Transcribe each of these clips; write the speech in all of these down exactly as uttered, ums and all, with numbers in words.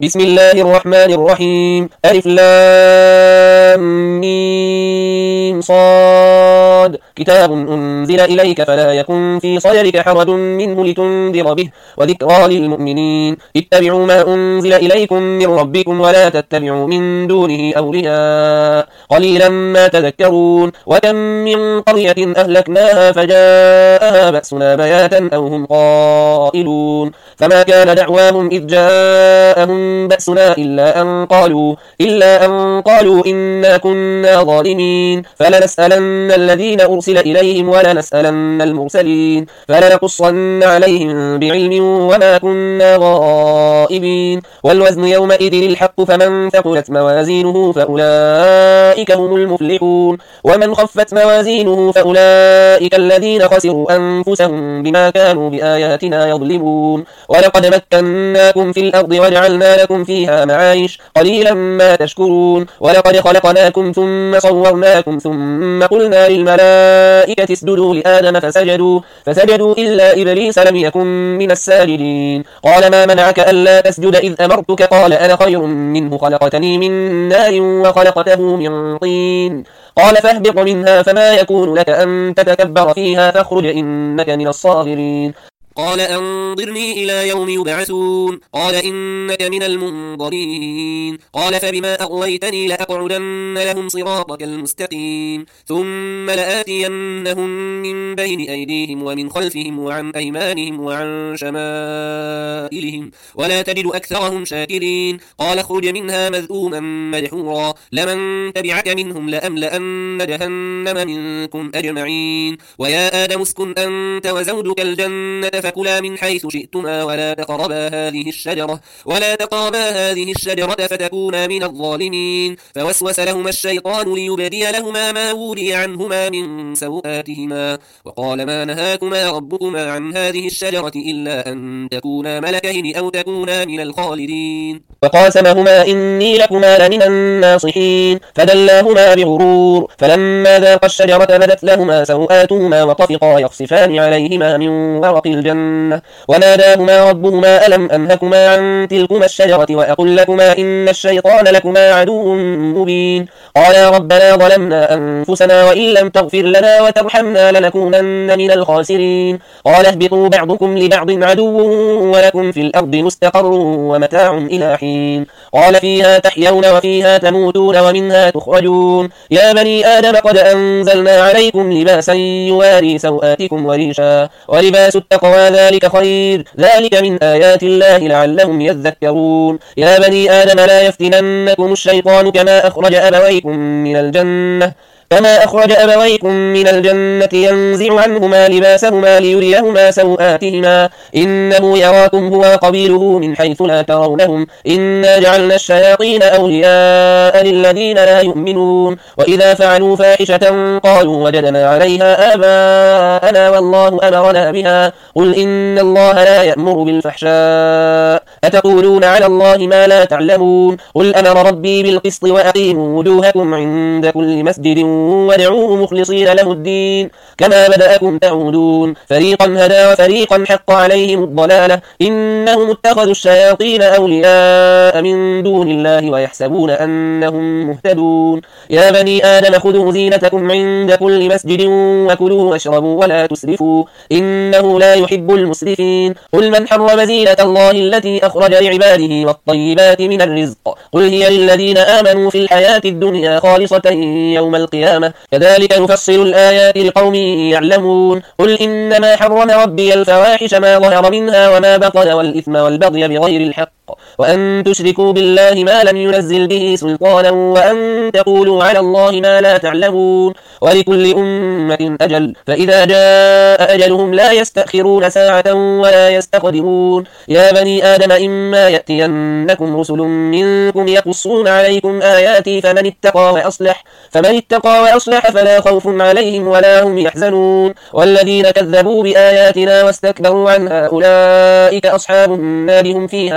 بسم الله الرحمن الرحيم ألف لام ميم صاد كتاب أنزل إليك فلا يكن في صدرك حرج منه لتنذر به وذكرى للمؤمنين اتبعوا ما أنزل إليكم من ربكم ولا تتبعوا من دونه أولياء قليلا ما تذكرون وكم من قرية أهلكناها فجاءها بأسنا بياتا أو هم قائلون فما كان دعواهم إذ جاءهم بأسنا إلا أن قالوا إلا أن قالوا إنا كنا ظالمين فلنسألن الذين أرسل إليهم ولنسألن المرسلين فلنقصن عليهم بعلم وما كنا غائبين والوزن يومئذ الحق فمن ثقلت موازينه فأولئك هم المفلحون ومن خفت موازينه فأولئك الذين خسروا أنفسهم بما كانوا بآياتنا يظلمون ولقد مكناكم في الأرض وجعلنا لكم فيها معايش قليلا ما تشكرون ولقد خلقناكم ثم صورناكم ثم قلنا للملائكة اسجدوا لآدم فسجدوا فسجدوا إلا إبليس لم يكن من الساجدين قال ما منعك ألا تسجد إذ أمرتك قال أنا خير منه خلقتني من نار وخلقته من طين قال فاهبط منها فما يكون لك أن تتكبر فيها فاخرج إنك من الصاغرين قال أنظرني إلى يوم يبعثون قال إنك من المنظرين قال فبما أغويتني لأقعدن لهم صراطك المستقيم ثم لآتينهم من بين أيديهم ومن خلفهم وعن أيمانهم وعن شمائلهم ولا تجد أكثرهم شاكرين قال اخرج منها مذءوما مدحورا لمن تبعك منهم لأملأن جهنم منكم أجمعين ويا آدم اسكن أنت وزوجك الجنة فكلا من حيث شئتما ولا تقربا هذه الشجرة ولا تقربا هذه الشجرة فتكونا من الظالمين فوسوس لهما الشيطان ليبدي لهما ما وري عنهما من سوآتهما وقال ما نهاكما ربكما عن هذه الشجرة إلا أن تكونا ملكين أو تكونا من الخالدين وقاسمهما إني لكما لمن الناصحين فدلاهما بغرور فلما ذاقا الشجرة بدت لهما سوآتهما وطفقا يخصفان عليهما من ورق الجنة وناداهما ربهما ألم أنهكما عن تلكما الشجرة وأقل لكما إن الشيطان لكما عدو مبين قالا ربنا ظلمنا أنفسنا وإن لم تغفر لنا وترحمنا لنكونن من الخاسرين قال اهبطوا بعضكم لبعض عدو ولكم في الأرض مستقر ومتاع إلى حين قال فيها تحيون وفيها تموتون ومنها تخرجون يا بني آدم قد أنزلنا عليكم لباسا يواري سوآتكم وريشا ولباس التقوى ذلك خير ذلك من آيات الله لعلهم يذكرون يا بني آدم لا يفتننكم الشيطان كما أخرج أبويكم من الجنة كما أخرج أبويكم من الجنة ينزع عنهما لباسهما ليريهما سوآتهما إنه يراكم هو وقبيله من حيث لا ترونهم إنا جعلنا الشياطين أولياء للذين لا يؤمنون وإذا فعلوا فاحشة قالوا وجدنا عليها آباءنا والله أمرنا بها قل إن الله لا يأمر بالفحشاء أتقولون على الله ما لا تعلمون قل أمر ربي بالقسط وأقيموا وجوهكم عند كل مسجد وادعوه مخلصين له الدين كما بدأكم تعودون فريقا هدى وفريقا حق عليهم الضلالة إنهم اتخذوا الشياطين أولياء من دون الله ويحسبون أنهم مهتدون يا بني آدم خذوا زينتكم عند كل مسجد وكلوا واشربوا ولا تسرفوا إنه لا يحب المسرفين قل من حرم زينة الله التي أخرج لعباده والطيبات من الرزق قل هي للذين آمنوا في الحياة الدنيا خالصة يوم القيامة كذلك نفصل الآيات لقوم يعلمون قل إنما حرم ربي الفواحش ما ظهر منها وما بطن والإثم والبغي بغير الحق وأن تشركوا بالله ما لم ينزل به سلطانا وأن تقولوا على الله ما لا تعلمون ولكل أمة أجل فإذا جاء أجلهم لا يستأخرون ساعة ولا يستقدمون يا بني آدم إما يأتينكم رسل منكم يقصون عليكم آياتي فمن اتقى وأصلح فمن اتقى وأصلح فلا خوف عليهم ولا هم يحزنون والذين كذبوا بآياتنا واستكبروا عنها أولئك أصحاب النار هم فيها خالدون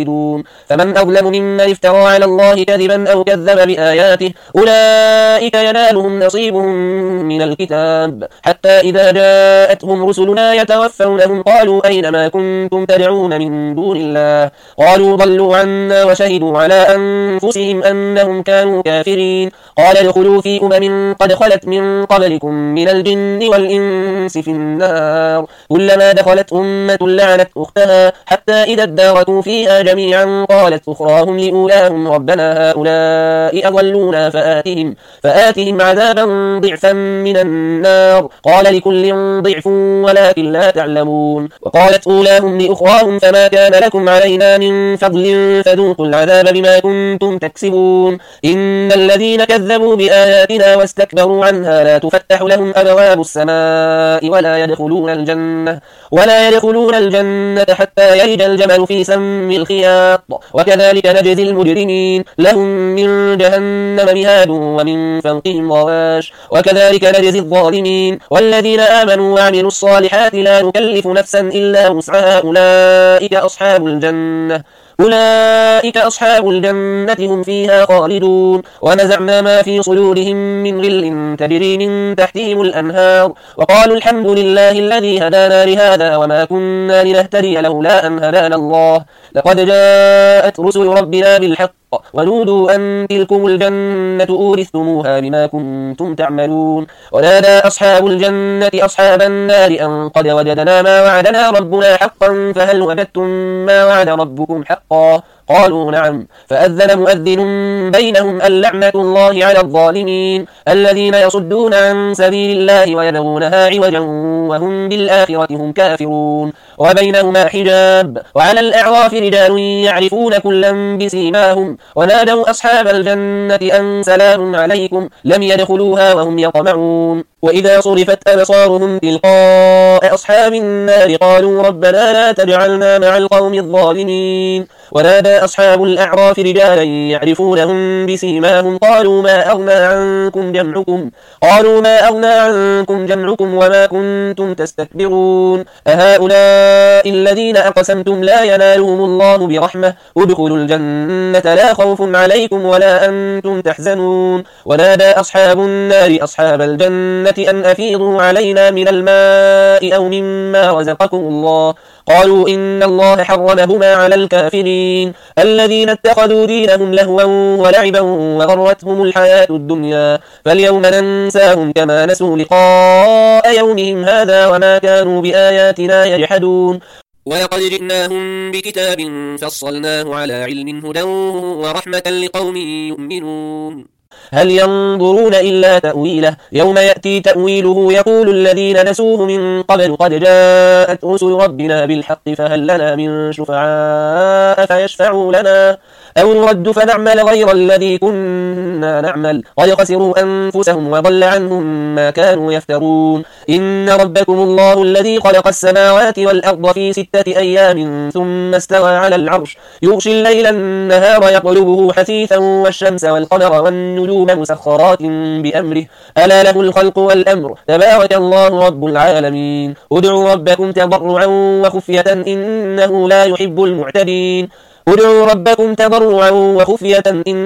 خالدون. فمن أظلم ممن افترى على الله كذبا أو كذب بآياته أولئك ينالهم نصيبهم من الكتاب حتى إذا جاءتهم رسلنا يتوفونهم قالوا أين ما كنتم تدعون من دون الله قالوا ضلوا عنا وشهدوا على أنفسهم أنهم كانوا كافرين. قال ادخلوا في أمم قد خلت من قبلكم من الجن والإنس في النار كلما دخلت أمة لعنت أختها حتى إذا اداركوا فيها جميعا قالت أخراهم لأولاهم ربنا هؤلاء أضلونا فآتهم, فآتهم عذابا ضعفا من النار قال لكل ضعف ولكن لا تعلمون. وقالت أولاهم لأخراهم فما كان لكم علينا من فضل فذوقوا العذاب بما كنتم تكسبون. إن الذين كذبوا بآياتنا واستكبروا عنها لا تفتح لهم أبواب السماء ولا يدخلون الجنة ولا يدخلون الجنة حتى يلج الجمل في سم الخياط وكذلك نجزي المجرمين لهم من جهنم مهاد ومن فوقهم غواش وكذلك نجزي الظالمين. والذين آمنوا وعملوا الصالحات لا نكلف نفسا إلا وسعها أولئك أصحاب الجنة أولئك أصحاب الجنة هم فيها خالدون. ونزعنا ما في صدورهم من غل تجري من تحتهم الأنهار وقالوا الحمد لله الذي هدانا لهذا وما كنا لنهتدي لولا أن هدانا الله لقد جاءت رسل ربنا بالحق ونودوا أن تلكم الجنة أورثتموها بما كنتم تعملون. ونادى أصحاب الجنة أصحاب النار أن قد وجدنا ما وعدنا ربنا حقا فهل وجدتم ما وعد ربكم حقا قالوا نعم. فأذن مؤذن بينهم اللعنة الله على الظالمين الذين يصدون عن سبيل الله ويبغونها عوجا وهم بالآخرة هم كافرون. وبينهما حجاب وعلى الأعراف رجال يعرفون كلا بسيماهم ونادوا أصحاب الجنة أن سلام عليكم لم يدخلوها وهم يطمعون. وإذا صرفت أبصارهم تلقاء أصحاب النار قالوا ربنا لا تجعلنا مع القوم الظالمين. ونادى أصحاب الأعراف رجالا يعرفونهم بسيماهم قالوا ما أغنى عنكم جمعكم قالوا ما أغنى عنكم جمعكم وما كنتم تستكبرون أهؤلاء الذين أقسمتم لا ينالهم الله برحمة ادخلوا الجنة لا خوف عليكم ولا أنتم تحزنون. ونادى أصحاب النار أصحاب الجنة أن أفيضوا علينا من الماء أو مما رزقكم الله قالوا إن الله حرمهما على الكافرين الذين اتخذوا دينهم لهوا ولعبا وغرتهم الحياة الدنيا فاليوم ننساهم كما نسوا لقاء يومهم هذا وما كانوا بآياتنا يجحدون. ولقد جئناهم بكتاب فصلناه على علم هدى ورحمة لقوم يؤمنون هل ينظرون إلا تأويله يوم يأتي تأويله يقول الذين نسوه من قبل قد جاءت رسل ربنا بالحق فهل لنا من شفعاء فيشفعوا لنا أو نرد فنعمل غير الذي كنا نعمل قد خسروا أنفسهم وضل عنهم ما كانوا يفترون. إن ربكم الله الذي خلق السماوات والأرض في ستة أيام ثم استوى على العرش يغشي الليل النهار يطلبه حثيثا والشمس والقمر والنجوم مسخرات بأمره ألا له الخلق والأمر تبارك الله رب العالمين. ادعوا ربكم تضرعا وخفية إنه لا يحب المعتدين ادعوا ربكم تضرعا وخفية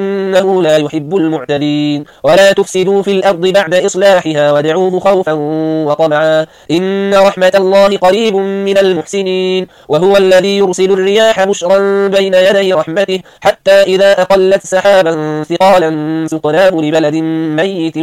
إنه لا يحب المعتدين. ولا تفسدوا في الأرض بعد إصلاحها وادعوه خوفا وطمعا إن رحمة الله قريب من المحسنين. وهو الذي يرسل الرياح بشرا بين يدي رحمته حتى إذا أقلت سحابا ثقالا سقناه لبلد ميت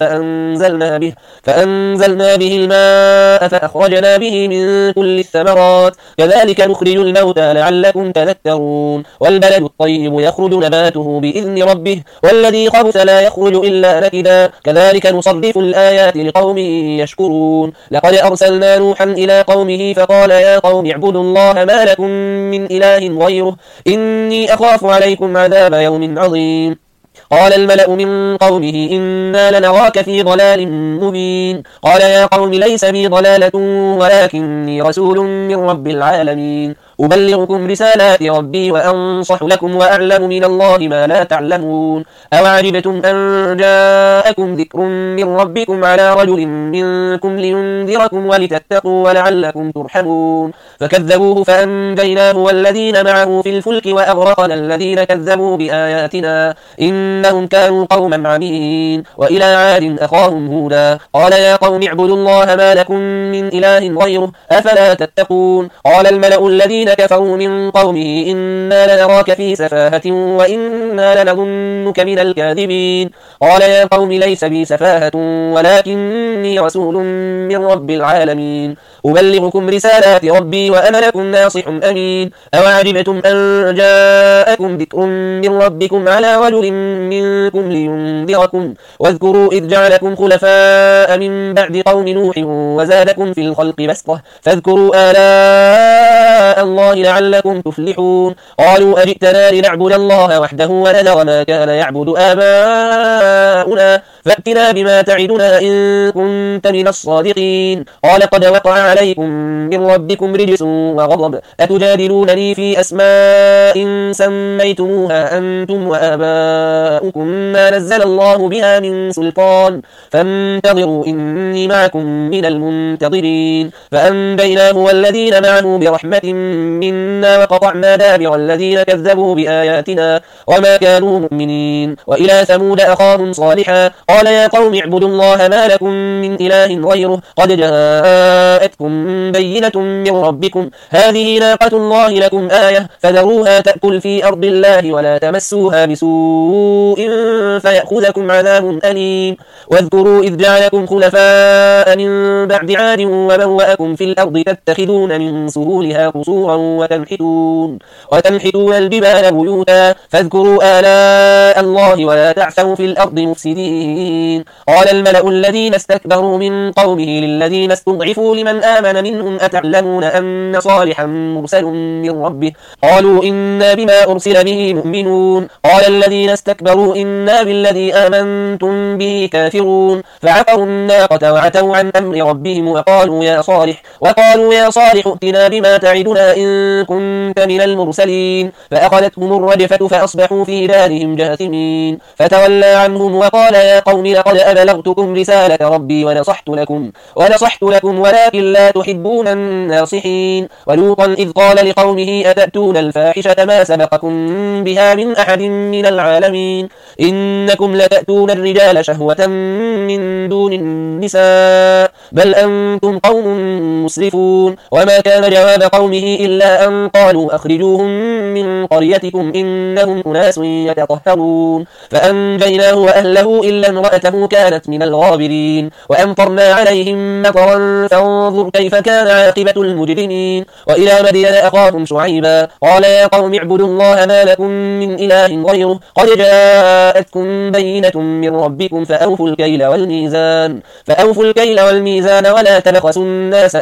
فأنزلنا به, فأنزلنا به الماء فأخرجنا به من كل الثمرات كذلك نخرج الموتى لعلكم تذكرون. والبلد الطيب يخرج نباته بإذن ربه والذي خبث لا يخرج إلا نكدا كذلك نصرف الآيات لقوم يشكرون. لقد أرسلنا نوحا إلى قومه فقال يا قوم اعبدوا الله ما لكم من إله غيره إني أخاف عليكم عذاب يوم عظيم. قال الملأ من قومه إنا لنراك في ضلال مبين قال يا قوم ليس بي ضلالة ولكني رسول من رب العالمين أبلغكم رسالات ربي وأنصح لكم وأعلم من الله ما لا تعلمون. أوعجبتم أن جاءكم ذكر من ربكم على رجل منكم لينذركم ولتتقوا ولعلكم ترحمون. فكذبوه فأنجيناه والذين معه في الفلك وأغرقنا الذين كذبوا بآياتنا إنهم كانوا قوما عمين. وإلى عاد أخاهم هودا قال يا قوم اعبدوا الله ما لكم من إله غيره أفلا تتقون. قال الملأ الذين كفروا من قومه إنا لنراك في سفاهة وإنا لنظنك من الكاذبين. قال يا قوم ليس بي سفاهة ولكني رسول من رب العالمين أبلغكم رسالات ربي وأنا لكم ناصح أمين. أوعجبتم أن جاءكم ذكر من ربكم على رجل منكم لينذركم واذكروا إذ جعلكم خلفاء من بعد قوم نوح وزادكم في الخلق بسطة فاذكروا آلاء الله لعلكم تفلحون. قالوا أجئتنا لنعبد الله وحده ونذر ما كان يعبد آباؤنا فأتنا بما تعدنا إن كنت من الصادقين. قال قد وقع عليكم من ربكم رجس وغضب أتجادلونني في أسماء سميتموها أنتم وآباؤكم ما نزل الله بها من سلطان فانتظروا إني معكم من المنتظرين. فأنجيناه والذين معه برحمة منا وقطعنا دابر الذين كذبوا بآياتنا وما كانوا مؤمنين. وإلى ثمود أخاهم صالحا قال يا قوم اعبدوا الله ما لكم من إله غيره قد جاءتكم بينة من ربكم هذه ناقة الله لكم آية فذروها تأكل في أرض الله ولا تمسوها بسوء فيأخذكم عذاب أليم. واذكروا إذ جعلكم خلفاء من بعد عاد وبوأكم في الأرض تتخذون من سهولها قصورا وتنحتون, وتنحتون الجبال بيوتا فاذكروا آلاء الله ولا تعثوا في الأرض مفسدين. قال الملأ الذين استكبروا من قومه للذين استضعفوا لمن آمن منهم أتعلمون أن صالحا مرسل من ربه قالوا إنا بما أرسل به مؤمنون. قال الذين استكبروا إنا بالذي آمنتم به كافرون فعقروا الناقة وعتوا عن أمر ربهم وقالوا يا صالح وقالوا يا صالح ائتنا بما تعدنا إن كنت من المرسلين. فأخذتهم الرجفة فأصبحوا في دارهم جاثمين. فتولى عنهم وقال يا قوم لقد أبلغتكم رسالة ربي ونصحت لكم ونصحت لكم ولكن لا تحبون الناصحين. ولوطا إذ قال لقومه أتأتون الفاحشة ما سبقكم بها من أحد من العالمين إنكم لتأتون الرجال شهوة من دون النساء بل أنتم قوم مسرفون. وما كان جواب قومه إلا أن قالوا أخرجوهم من قريتكم إنهم أناس يتطهرون. فأنجيناه وأهله إلا امرأته كانت من الغابرين وأمطرنا عليهم مطرا فانظر كيف كان عاقبة المجرمين. وإلى مدين أخاهم شعيبا قال يا قوم اعبدوا الله ما لكم من إله غيره قد جاءتكم بينة من ربكم فأوفوا الكيل والميزان فأوفوا الكيل والميزان ولا تبخسوا الناس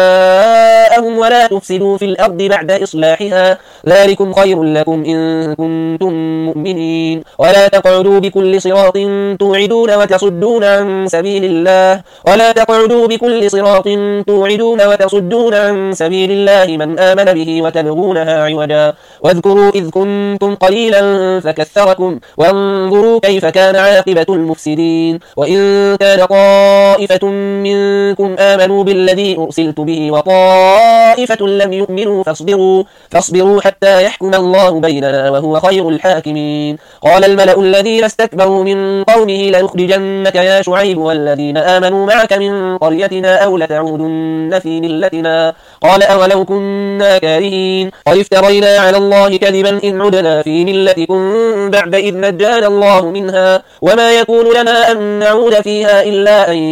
أشياءهم ولا تفسدوا في الأرض بعد إصلاحها ذلكم خير لكم إن كنتم مؤمنين. ولا تقعدوا بكل صراط توعدون وتصدون عن سبيل الله ولا تقعدوا بكل صراط توعدون وتصدون عن سبيل الله من آمن به وتبغونها عوجا. واذكروا إذ كنتم قليلا فكثركم وانظروا كيف كان عاقبة المفسدين. وإن كان طائفة منكم آمنوا بالذي أرسلت به وطائفة لم يؤمنوا فاصبروا, فاصبروا حتى يحكم الله بيننا وهو خير الحاكمين. قال الملأ الذين استكبروا من قومه لنخرجنك يا شعيب والذين آمنوا معك من قريتنا أو لتعودن في ملتنا قال أولو كنا كارهين قد افترينا على الله كذبا إن عدنا في ملتكم بعد إذ نجانا الله منها وما يكون لنا أن نعود فيها إلا أن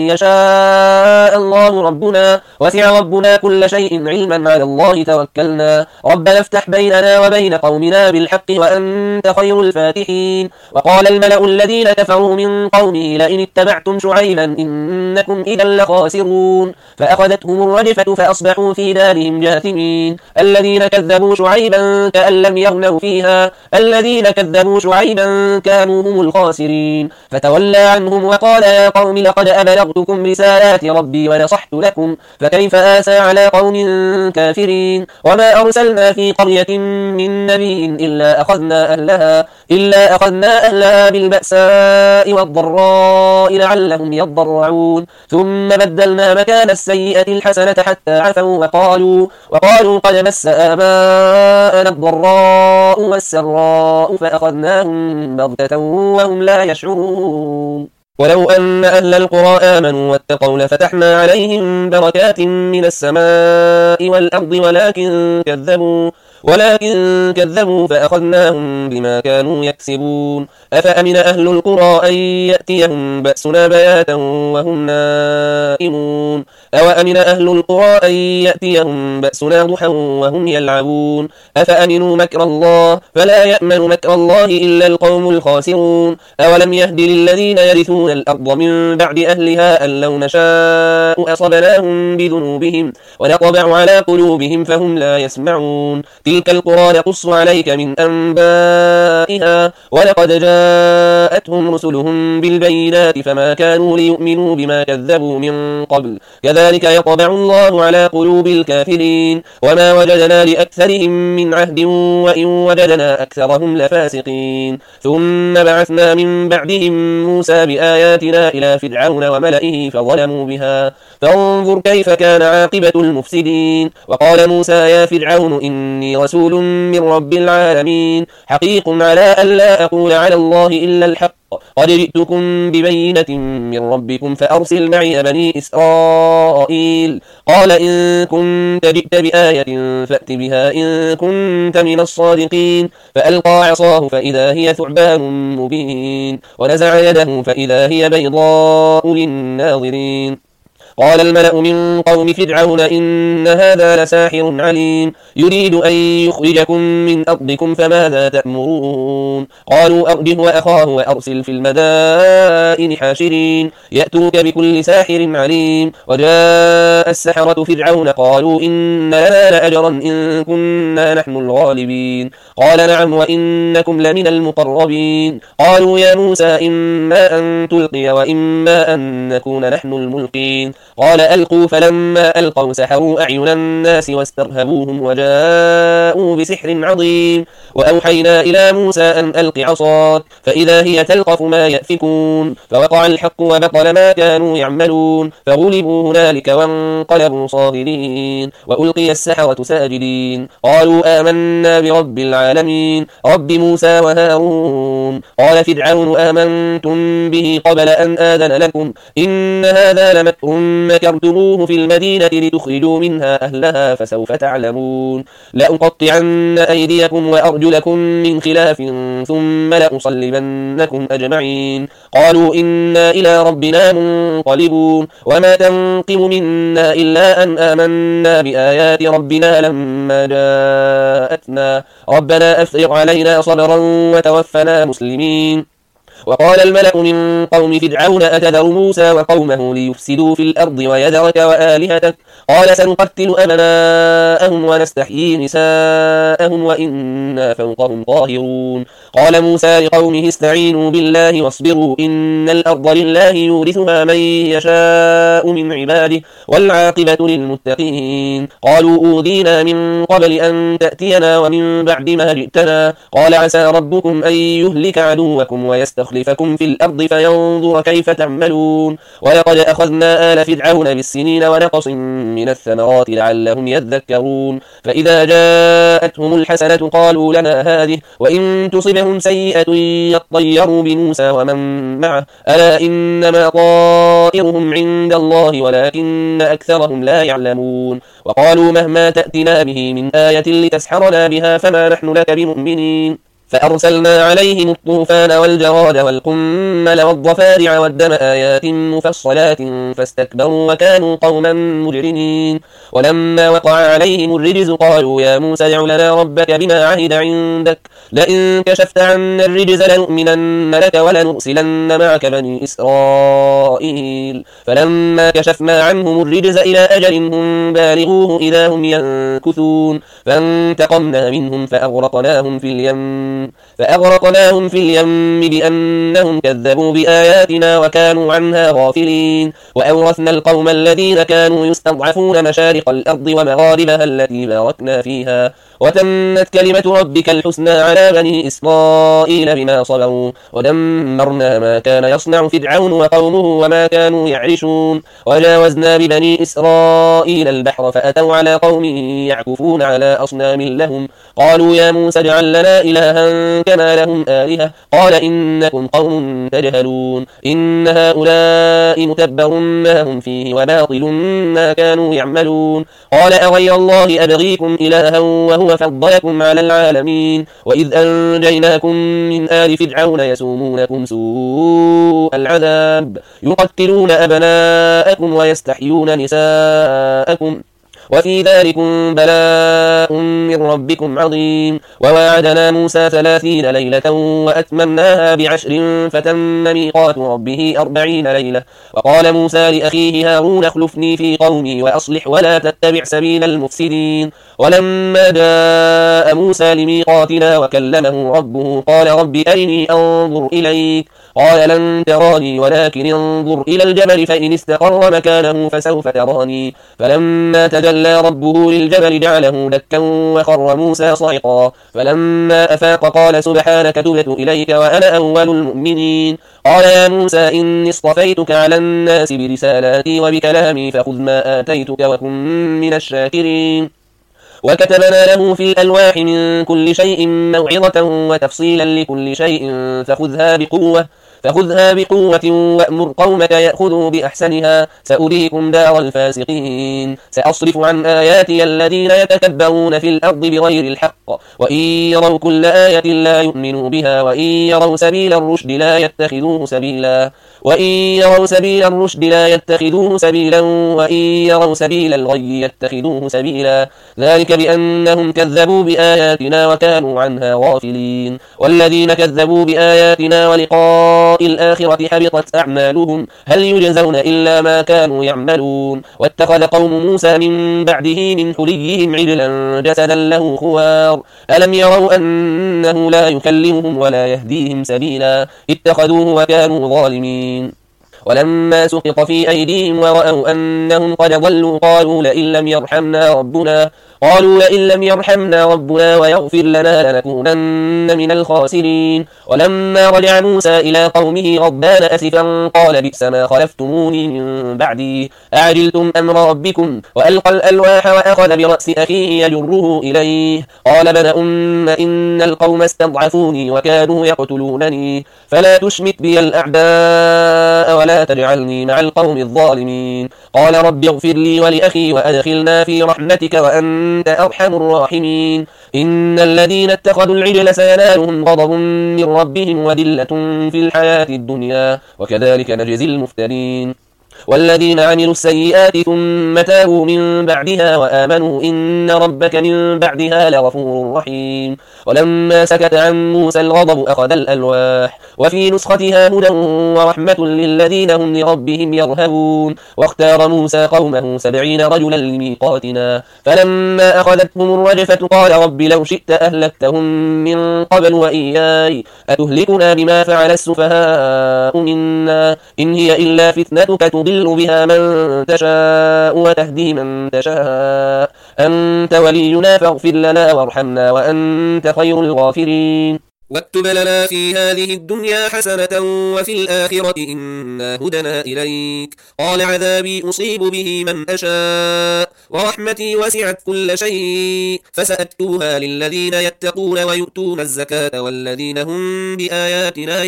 يشاء الله ربنا وسع ربنا كل شيء علما على الله توكلنا ربنا افتح بيننا وبين قومنا بالحق وأنت خير الفاتحين. وقال الملأ الذين كفروا من قومه لئن اتبعتم شعيبا إنكم إذا لخاسرون. فأخذتهم الرجفة فأصبحوا في دارهم جاثمين. الذين كذبوا شعيبا كأن لم يغنوا فيها الذين كذبوا شعيبا كانوا هم الخاسرين. فتولى عنهم وقال يا قوم لقد أبلغتكم رسالات ربي ونصحت لكم فكيف آسى على قوم كافرين. وما أرسلنا في قرية من نبي إلا أخذنا أهلها, إلا أخذنا أهلها بالبأساء والضراء لعلهم يضرعون ثم بدلنا مكان السيئة الحسنة حتى عفوا وقالوا, وقالوا قد مس آباءنا الضراء والسراء فأخذناهم بغتة وهم لا يشعرون. ولو أن أهل القرى آمنوا واتقوا لفتحنا عليهم بركات من السماء والأرض ولكن كذبوا ولكن كذبوا فأخذناهم بما كانوا يكسبون. أفأمن أهل القرى أن يأتيهم بأسنا بياتا وهم نائمون أو أمن أهل القرى أن يأتيهم بأسنا ضحى وهم يلعبون أفأمنوا مكر الله فلا يأمن مكر الله إلا القوم الخاسرون. أولم يهد للذين يرثون الأرض من بعد أهلها أن لو نشاء أصبناهم بذنوبهم ونطبع على قلوبهم فهم لا يسمعون. تلك القرى نقص عليك من أنبائها ولقد جاءتهم رسلهم بالبينات فما كانوا ليؤمنوا بما كذبوا من قبل كذلك يطبع الله على قلوب الكافرين. وما وجدنا لأكثرهم من عهد وإن وجدنا أكثرهم لفاسقين. ثم بعثنا من بعدهم موسى بآياتنا إلى فرعون وملئه فظلموا بها فانظر كيف كان عاقبة المفسدين. وقال موسى يا فرعون إني رسول من رب العالمين حقيق على أن لا أقول على الله إلا الحق قد جئتكم ببينة من ربكم فأرسل معي بني إسرائيل. قال إن كنت جئت بآية فأت بها إن كنت من الصادقين. فألقى عصاه فإذا هي ثعبان مبين ونزع يده فإذا هي بيضاء للناظرين. قال الملأ من قوم فرعون إن هذا لساحر عليم يريد أن يخرجكم من أرضكم فماذا تأمرون. قالوا أرجه وأخاه وأرسل في المدائن حاشرين يأتوك بكل ساحر عليم. وجاء السحرة فرعون قالوا إن لنا لأجرا إن كنا نحن الغالبين. قال نعم وإنكم لمن المقربين. قالوا يا موسى إما أن تلقي وإما أن نكون نحن الملقين. قال ألقوا فلما ألقوا سحروا أعين الناس واسترهبوهم وجاءوا بسحر عظيم. وأوحينا إلى موسى أن ألق عصاك فإذا هي تلقف ما يأفكون فوقع الحق وبطل ما كانوا يعملون فغلبوا هنالك وانقلبوا صاغرين وألقي السحرة ساجدين قالوا آمنا برب العالمين رب موسى وهارون. قال فرعون آمنتم به قبل أن آذن لكم إن هذا لمكر مكرتموه في المدينة لتخرجوا منها أهلها فسوف تعلمون. لأقطعن أيديكم وأرجلكم من خلاف ثم لأصلبنكم أجمعين. قالوا إنا إلى ربنا منقلبون. وما تنقم منا إلا أن آمنا بآيات ربنا لما جاءتنا ربنا أفرغ علينا صبرا وتوفنا مسلمين. وقال الملأ من قوم فرعون أتذر موسى وقومه ليفسدوا في الأرض ويذرك وآلهتك قال سنقتل أبناءهم ونستحيي نساءهم وإنا فوقهم قاهرون. قال موسى لقومه استعينوا بالله واصبروا إن الأرض لله يورثها من يشاء من عباده والعاقبة للمتقين. قالوا أوذينا من قبل أن تأتينا ومن بعد ما جئتنا قال عسى ربكم أن يهلك عدوكم ويستخلفكم لكم في الأرض فينظر كيف تعملون. ولقد أخذنا آل فرعون بالسنين ونقص من الثمرات لعلهم يذكرون. فإذا جاءتهم الحسنة قالوا لنا هذه وإن تصبهم سيئة يطيروا بموسى ومن معه ألا إنما طائرهم عند الله ولكن أكثرهم لا يعلمون. وقالوا مهما تأتنا به من آية لتسحرنا بها فما نحن لك بمؤمنين. فأرسلنا عليهم الطوفان والجراد والقمل والضفادع والدم آيات مفصلات فاستكبروا وكانوا قوما مجرمين. ولما وقع عليهم الرجز قالوا يا موسى ادع لنا ربك بما عهد عندك لئن كشفت عنا الرجز لنؤمنن لك ولنرسلن معك بني إسرائيل فلما كشفنا عنهم الرجز إلى أجل هم بالغوه إذا هم ينكثون فانتقمنا منهم فأغرقناهم في اليم فأغرقناهم في اليم بأنهم كذبوا بآياتنا وكانوا عنها غافلين وأورثنا القوم الذين كانوا يستضعفون مشارق الأرض ومغاربها التي باركنا فيها وتمت كلمة ربك الحسنى على بني إسرائيل بما صبروا ودمرنا ما كان يصنع فرعون وقومه وما كانوا يعرشون وجاوزنا ببني إسرائيل البحر فأتوا على قوم يعكفون على أصنام لهم قالوا يا موسى اجعل لنا إلها كما لهم آلهة قال إنكم قوم تجهلون إن هؤلاء متبر ما هم فيه وباطل ما كانوا يعملون قال أغير الله أبغيكم إلها وهو فضلكم على العالمين وإذ أنجيناكم من آل فرعون يسومونكم سوء العذاب يقتلون أبناءكم ويستحيون نساءكم وفي ذلكم بلاء من ربكم عظيم وواعدنا موسى ثلاثين ليلة وأتممناها بعشر فتم ميقات ربه أربعين ليلة وقال موسى لأخيه هارون اخلفني في قومي وأصلح ولا تتبع سبيل المفسدين ولما جاء موسى لميقاتنا وكلمه ربه قال رب أرني أنظر إليك قال لن تراني ولكن انظر إلى الجبل فإن استقر مكانه فسوف تراني فلما تجلى ربه للجبل جعله دكا وخر موسى صعقا فلما أفاق قال سبحانك تبت إليك وأنا أول المؤمنين قال يا موسى إني اصطفيتك على الناس برسالاتي وبكلامي فخذ ما آتيتك وكن من الشاكرين وكتبنا له في الألواح من كل شيء موعظة وتفصيلا لكل شيء فخذها بقوة فخذها بقوة وأمر قومك يأخذوا بأحسنها سأريكم دار الفاسقين سأصرف عن آياتي الذين يتكبرون في الأرض بغير الحق وإن يروا كل آية لا يؤمنوا بها وإن يروا سبيل الرشد لا يتخذوه سبيلا وإن يروا سبيل الرشد لا يتخذوه سبيلا وإن يروا سبيل الغي يتخذوه سبيلا ذلك بأنهم كذبوا بآياتنا وكانوا عنها غافلين والذين كذبوا بآياتنا ولقاء الآخرة حبطت أعمالهم هل يجزون إلا ما كانوا يعملون واتخذ قوم موسى من بعده من حليهم عجلا جسدا له خوار ألم يروا أنه لا يكلمهم ولا يهديهم سبيلا اتخذوه وكانوا ظالمين ولما سقط في أيديهم ورأوا أنهم قد ضلوا قالوا لئن لم يرحمنا ربنا قالوا لئن لم يرحمنا ربنا ويغفر لنا لنكونن من الخاسرين ولما رجع موسى إلى قومه غضبان أسفا قال بئس ما خلفتموني من بعدي أعجلتم أمر ربكم وألقى الألواح وأخذ برأس أخيه يجره إليه قال ابن أم إن القوم استضعفوني وكانوا يقتلونني فلا تشمت بي الأعداء ولا تجعلني مع القوم الظالمين قال رب اغفر لي ولأخي وأدخلنا في رحمتك وأنت أنت أرحم الراحمين إن الذين اتخذوا العجل سينالهم غضب من ربهم وذلة في الحياة الدنيا وكذلك نجزي المفترين والذين عملوا السيئات ثم تابوا من بعدها وآمنوا إن ربك من بعدها لغفور رحيم ولما سكت عن موسى الغضب أخذ الألواح وفي نسختها هدى ورحمة للذين هم لربهم يرهبون واختار موسى قومه سبعين رجلا لميقاتنا فلما أخذتهم الرجفة قال رب لو شئت أهلكتهم من قبل وإياي أتهلكنا بما فعل السفهاء منا إن هي إلا فتنتك تضل بها من تشاء وتهدي من تشاء أنت ولينا فاغفر لنا وارحمنا وأنت خير الغافرين واكتب لنا في هذه الدنيا حسنة وفي الآخرة إنا هدنا إليك قال عذابي أصيب به من أشاء ورحمتي وسعت كل شيء فسأكتبها للذين يتقون ويؤتون الزكاة والذين هم بآياتنا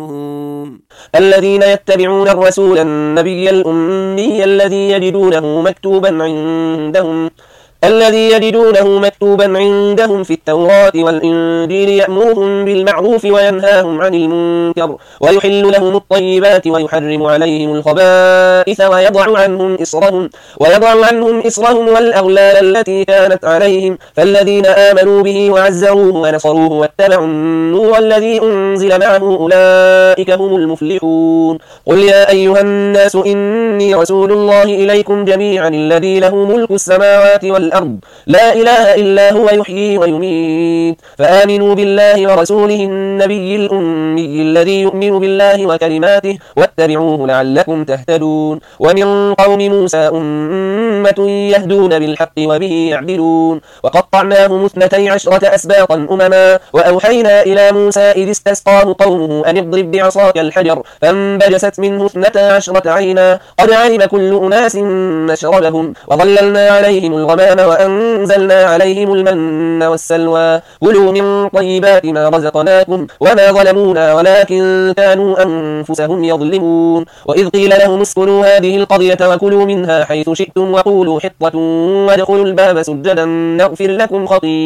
يؤمنون الذين يتبعون الرسول النبي الأمي الذي يجدونه مكتوبا عندهم الذي يجدونه مكتوبا عندهم في التوراة والإنجيل يأمرهم بالمعروف وينهاهم عن المنكر ويحل لهم الطيبات ويحرم عليهم الخبائث ويضع عنهم إصرهم ويضع عنهم إصرهم والأغلال التي كانت عليهم فالذين آمنوا به وعزروه ونصروه واتبعوا النور الذي أنزل معه أولئك هم المفلحون. قل يا أيها الناس إني رسول الله إليكم جميعا الذي له ملك السماوات والأرض لا إله إلا هو يحيي ويميت فآمنوا بالله ورسوله النبي الأمي الذي يؤمن بالله وكلماته واتبعوه لعلكم تهتدون. ومن قوم موسى أمة يهدون بالحق وبه يعدلون وقطعناهم اثنتي عشرة أسباطا أمما وأوحينا إلى موسى إذ استسقاه قومه أن اضرب بعصاك الحجر فانبجست منه اثنتا عشرة عينا قد علم كل أناس مشربهم وظللنا عليهم الغمام وأنزلنا عليهم المن والسلوى كلوا من طيبات ما رزقناكم وما ظلمونا ولكن كانوا أنفسهم يظلمون. وإذ قيل لهم اسكنوا هذه القرية وكلوا منها حيث شئتم وقولوا حطة وادخلوا الباب سجدا نغفر لكم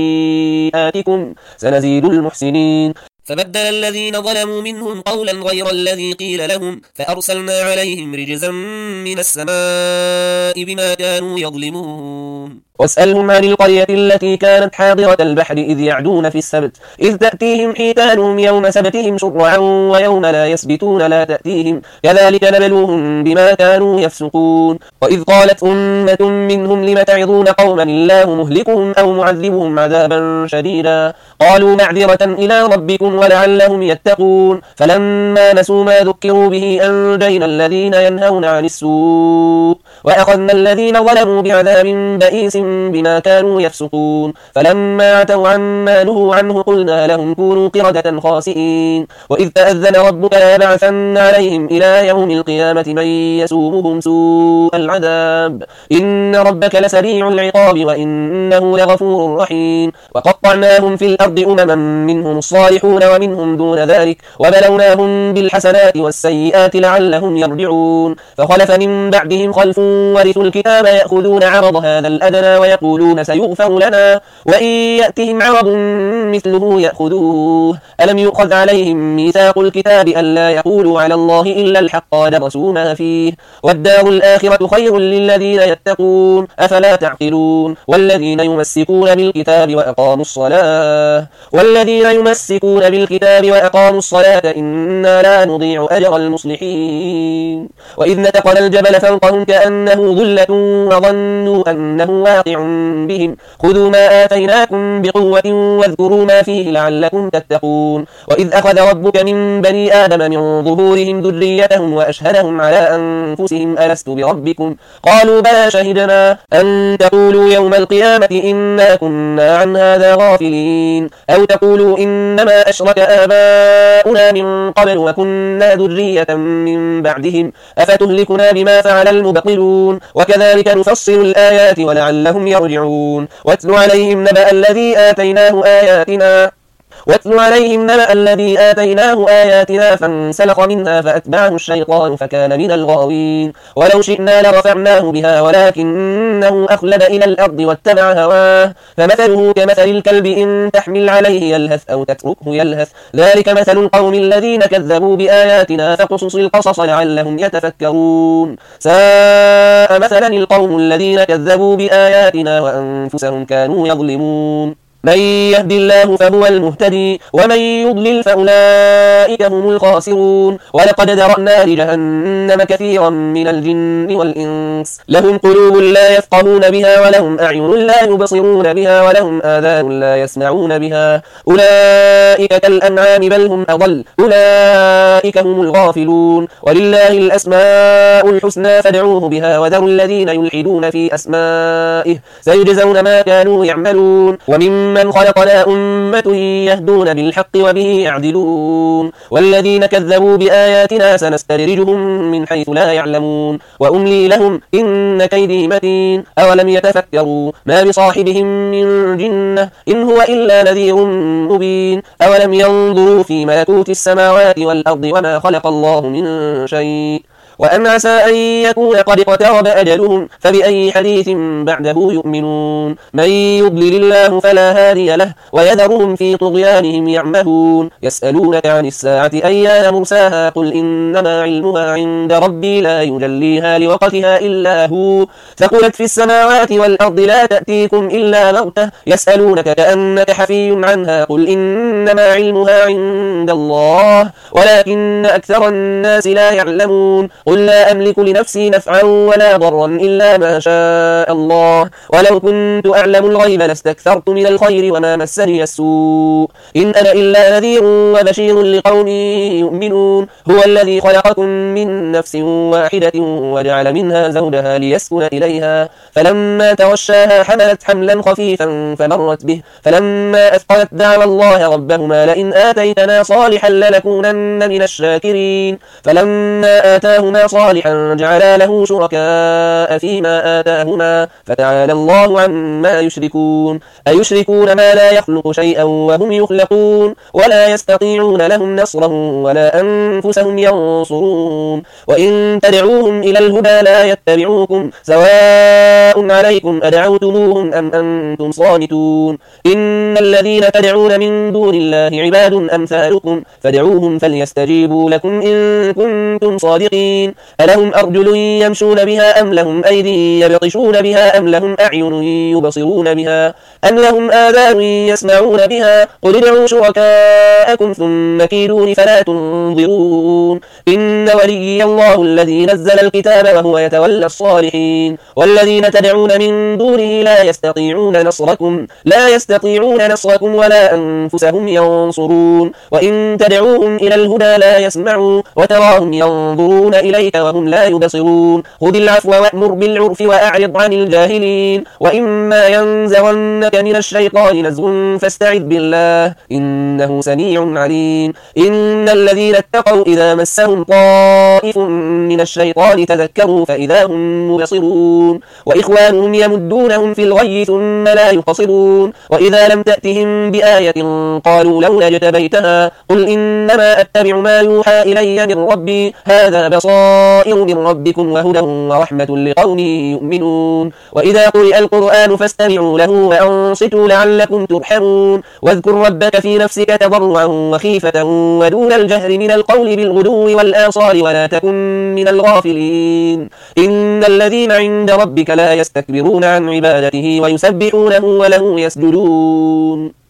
خطيئاتكم سنزيد المحسنين. فبدل الذين ظلموا منهم قولا غير الذي قيل لهم فأرسلنا عليهم رجزا من السماء بما كانوا يظلمون. واسألهم عن القرية التي كانت حاضرة البحر إذ يعدون في السبت إذ تأتيهم حيتانهم يوم سبتهم شرعا ويوم لا يسبتون لا تأتيهم كذلك نبلوهم بما كانوا يفسقون. وإذ قالت أمة منهم لم تعظون قوما الله مهلكهم أو معذبهم عذابا شديدا قالوا معذرة إلى ربكم ولعلهم يتقون فلما نسوا ما ذكروا به أنجينا الذين ينهون عن السوء وأخذنا الذين ظلموا بعذاب بئيس بما كانوا يفسقون. فلما عتوا عما نهوا عنه قلنا لهم كونوا قردة خاسئين. وإذ تأذن ربك ليبعثن عليهم إلى يوم القيامة من يسومهم سوء العذاب إن ربك لسريع العقاب وإنه لغفور رحيم. وقطعناهم في الأرض أمما منهم الصالحون ومنهم دون ذلك وبلوناهم بالحسنات والسيئات لعلهم يرجعون. فخلف من بعدهم خلف ورثوا الكتاب يأخذون عرض هذا الأدنى ويقولون سيغفر لنا وإن يأتهم عرض مثله يأخذوه ألم يؤخذ عليهم ميثاق الكتاب ألا يقولوا على الله إلا الحق ودرسوا ما فيه والدار الآخرة خير للذين يتقون أفلا تعقلون. والذين يمسكون بالكتاب وأقاموا الصلاة والذين يمسكون بالكتاب وأقاموا الصلاة إنا لا نضيع أجر المصلحين. وإذ نتقنا الجبل فوقهم كأنه ظلة وظنوا أنه واقع بهم خذوا ما آتيناكم بقوة واذكروا ما فيه لعلكم تتقون. وإذ أخذ ربك من بني آدم من ظهورهم ذريتهم وأشهدهم على أنفسهم ألست بربكم قالوا بلى شهدنا أن تقولوا يوم القيامة إنا كنا عن هذا غافلين أو تقولوا إنما أشرك آباؤنا من قبل وكنا ذرية من بعدهم أفتهلكنا بما فعل المبطلون وكذلك نفصل الآيات ولعلهم يرجعون. واتل عليهم نبأ الذي آتيناه آياتنا واتل عليهم نبأ الذي آتيناه آياتنا فانسلخ منها فأتبعه الشيطان فكان من الغاوين. ولو شئنا لرفعناه بها ولكنه أخلد إلى الأرض واتبع هواه فمثله كمثل الكلب إن تحمل عليه يلهث أو تتركه يلهث ذلك مثل القوم الذين كذبوا بآياتنا فقصص القصص لعلهم يتفكرون. ساء مثلا القوم الذين كذبوا بآياتنا وأنفسهم كانوا يظلمون. من يهد الله فهو المهتدي ومن يضلل فأولئك هم الخاسرون. ولقد ذرأنا لجهنم كثيرا من الجن والإنس لهم قلوب لا يفقهون بها ولهم أعين لا يبصرون بها ولهم آذان لا يسمعون بها أولئك كالأنعام بل هم أضل أولئك هم الغافلون. ولله الأسماء الحسنى فادعوه بها وذروا الذين يلحدون في أسمائه سيجزون ما كانوا يعملون. ومن من خلقنا أمة يهدون بالحق وبه يعدلون والذين كذبوا بآياتنا سنستدرجهم من حيث لا يعلمون وأملي لهم إن كيدي متين. أولم يتفكروا ما بصاحبهم من جنة إن هو إلا نذير مبين. أولم ينظروا في ملكوت السماوات والأرض وما خلق الله من شيء وأن عسى أن يكون قد اقترب أجلهم فبأي حديث بعده يؤمنون من يضلل الله فلا هادي له ويذرهم في طغيانهم يعمهون يسألونك عن الساعة أيان مرساها قل إنما علمها عند ربي لا يجليها لوقتها إلا هو ثقلت في السماوات والأرض لا تأتيكم إلا بغتة يسألونك كأنك حفي عنها قل إنما علمها عند الله ولكن أكثر الناس لا يعلمون قل لا أملك لنفسي نفعا ولا ضرا إلا ما شاء الله ولو كنت أعلم الغيب لاستكثرت من الخير وما مسني السوء إن أنا إلا نذير وبشير لقوم يؤمنون هو الذي خلقكم من نفس واحدة وجعل منها زوجها ليسكن إليها فلما توشاها حملت حملا خفيفا فمرت به فلما أثقلت دعوا الله ربهما لئن آتيتنا صالحا لنكونن من الشاكرين فلما آتاهما صالحا جعلا له شركاء فيما آتاهما فتعالى الله عما يشركون أيشركون ما لا يخلق شيئا وهم يخلقون ولا يستطيعون لهم نصرا ولا أنفسهم ينصرون وإن تدعوهم إلى الهدى لا يتبعوكم سواء عليكم أدعوتموهم أم أنتم صامتون إن الذين تدعون من دون الله عباد أمثالكم فادعوهم فليستجيبوا لكم إن كنتم صادقين ألهم أرجل يمشون بها أم لهم أيدي يبطشون بها أم لهم أعين يبصرون بها أم لهم آذان يسمعون بها قل ادعوا شركاءكم ثم كيدون فلا تنظرون إن ولي الله الذي نزل الكتاب وهو يتولى الصالحين والذين تدعون من دونه لا يستطيعون نصركم لا يستطيعون نصركم ولا أنفسهم ينصرون وإن تدعوهم إلى الهدى لا يسمعوا وتراهم ينظرون إليك وهم لا يبصرون خذ العفو وأمر بالعرف وأعرض عن الجاهلين وإما ينزغنك من الشيطان نزغ فاستعذ بالله إنه سميع عليم إن الذين اتقوا إذا مسهم طائف من الشيطان تذكروا فإذا هم مبصرون وإخوانهم يمدونهم في الغي ثم لا يقصرون وإذا لم تأتهم بآية قالوا لولا اجتبيتها قل إنما أتبع ما يوحى إلي من ربي هذا بصائر من ربكم وهدى ورحمة لقوم يؤمنون وإذا قرئ القرآن فاستمعوا له وأنصتوا لعلكم ترحمون واذكر ربك في نفسك تضرعا وخيفة ودون الجهر من القول بالغدو والآصال ولا تكن من الغافلين إن الذين عند ربك لا يستكبرون عن عبادته ويسبحونه وله يسجدون